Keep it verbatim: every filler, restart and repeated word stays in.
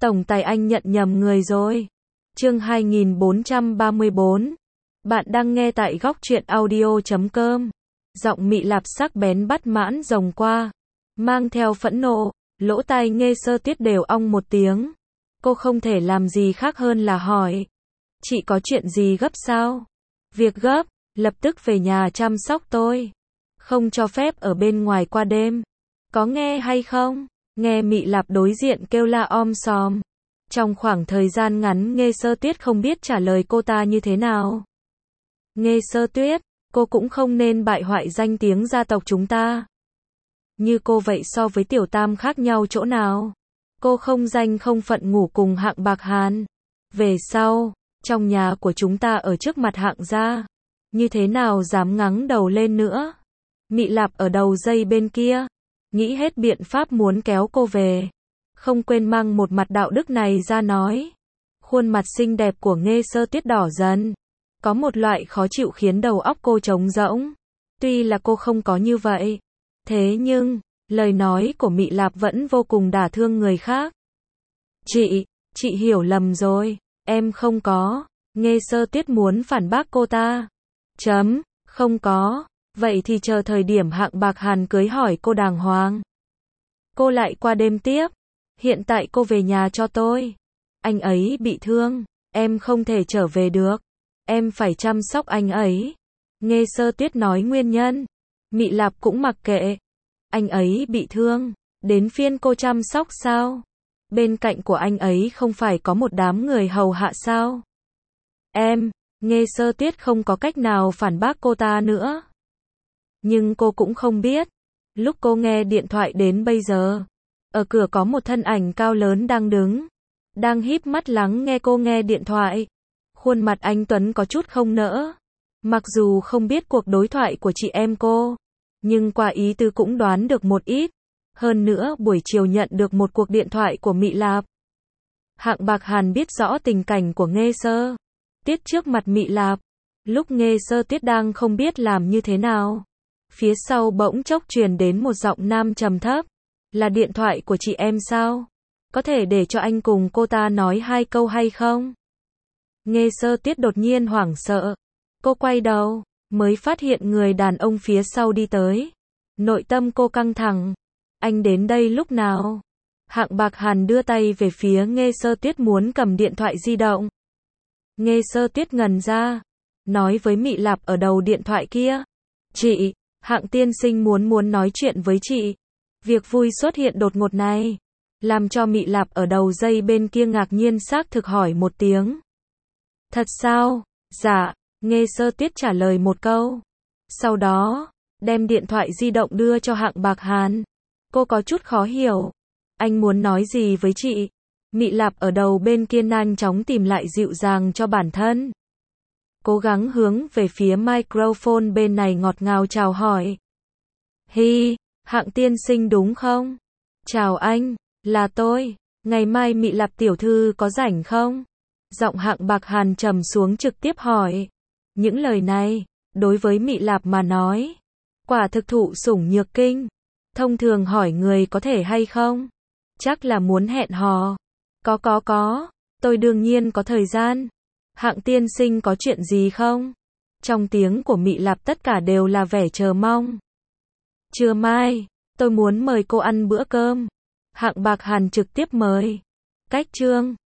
Tổng tài anh nhận nhầm người rồi. Chương hai nghìn bốn trăm ba mươi tư. Bạn đang nghe tại góc truyện audio chấm com. Giọng Mị Lạp sắc bén bắt mãn rồng qua, mang theo phẫn nộ, lỗ tai Nghê Sơ Tuyết đều ong một tiếng. Cô không thể làm gì khác hơn là hỏi. Chị có chuyện gì gấp sao? Việc gấp, lập tức về nhà chăm sóc tôi. Không cho phép ở bên ngoài qua đêm. Có nghe hay không? Nghe Mị Lạp đối diện kêu la om sòm. Trong khoảng thời gian ngắn Nghê Sơ Tuyết không biết trả lời cô ta như thế nào. Nghê Sơ Tuyết, cô cũng không nên bại hoại danh tiếng gia tộc chúng ta. Như cô vậy so với Tiểu Tam khác nhau chỗ nào? Cô không danh không phận ngủ cùng Hạng Bạc Hàn. Về sau, trong nhà của chúng ta ở trước mặt Hạng gia, như thế nào dám ngắng đầu lên nữa? Mị Lạp ở đầu dây bên kia, nghĩ hết biện pháp muốn kéo cô về. Không quên mang một mặt đạo đức này ra nói. Khuôn mặt xinh đẹp của Nghê Sơ Tuyết đỏ dần. Có một loại khó chịu khiến đầu óc cô trống rỗng. Tuy là cô không có như vậy. Thế nhưng, lời nói của Mị Lạp vẫn vô cùng đả thương người khác. Chị, chị hiểu lầm rồi. Em không có. Nghê Sơ Tuyết muốn phản bác cô ta. Chấm, không có. Vậy thì chờ thời điểm Hạng Bạc Hàn cưới hỏi cô đàng hoàng. Cô lại qua đêm tiếp. Hiện tại cô về nhà cho tôi. Anh ấy bị thương. Em không thể trở về được. Em phải chăm sóc anh ấy. Nghê Sơ Tuyết nói nguyên nhân. Mị Lạp cũng mặc kệ. Anh ấy bị thương. Đến phiên cô chăm sóc sao? Bên cạnh của anh ấy không phải có một đám người hầu hạ sao? Em, Nghê Sơ Tuyết không có cách nào phản bác cô ta nữa. Nhưng cô cũng không biết. Lúc cô nghe điện thoại đến bây giờ, ở cửa có một thân ảnh cao lớn đang đứng. Đang híp mắt lắng nghe cô nghe điện thoại. Khuôn mặt anh tuấn có chút không nỡ. Mặc dù không biết cuộc đối thoại của chị em cô, nhưng qua ý tứ cũng đoán được một ít. Hơn nữa buổi chiều nhận được một cuộc điện thoại của Mị Lạp. Hạng Bạc Hàn biết rõ tình cảnh của Nghê Sơ Tuyết trước mặt Mị Lạp. Lúc Nghê Sơ Tuyết đang không biết làm như thế nào, phía sau bỗng chốc truyền đến một giọng nam trầm thấp. Là điện thoại của chị em sao? Có thể để cho anh cùng cô ta nói hai câu hay không? Nghê Sơ Tuyết đột nhiên hoảng sợ. Cô quay đầu, mới phát hiện người đàn ông phía sau đi tới. Nội tâm cô căng thẳng. Anh đến đây lúc nào? Hạng Bạc Hàn đưa tay về phía Nghê Sơ Tuyết muốn cầm điện thoại di động. Nghê Sơ Tuyết ngần ra, nói với Mị Lạp ở đầu điện thoại kia. Chị, Hạng tiên sinh muốn muốn nói chuyện với chị. Việc vui xuất hiện đột ngột này, làm cho Mị Lạp ở đầu dây bên kia ngạc nhiên xác thực hỏi một tiếng. Thật sao? Dạ, Nghê Sơ Tuyết trả lời một câu. Sau đó, đem điện thoại di động đưa cho Hạng Bạc Hàn. Cô có chút khó hiểu. Anh muốn nói gì với chị? Mị Lạp ở đầu bên kia nhanh chóng tìm lại dịu dàng cho bản thân. Cố gắng hướng về phía microphone bên này ngọt ngào chào hỏi. Hi, Hạng tiên sinh đúng không? Chào anh, là tôi. Ngày mai Mị Lạp tiểu thư có rảnh không? Giọng Hạng Bạc Hàn trầm xuống trực tiếp hỏi. Những lời này, đối với Mị Lạp mà nói, quả thực thụ sủng nhược kinh. Thông thường hỏi người có thể hay không? Chắc là muốn hẹn hò. Có có có, tôi đương nhiên có thời gian. Hạng tiên sinh có chuyện gì không? Trong tiếng của Mị Lạp tất cả đều là vẻ chờ mong. Trưa mai, tôi muốn mời cô ăn bữa cơm. Hạng Bạc Hàn trực tiếp mời. Cách chương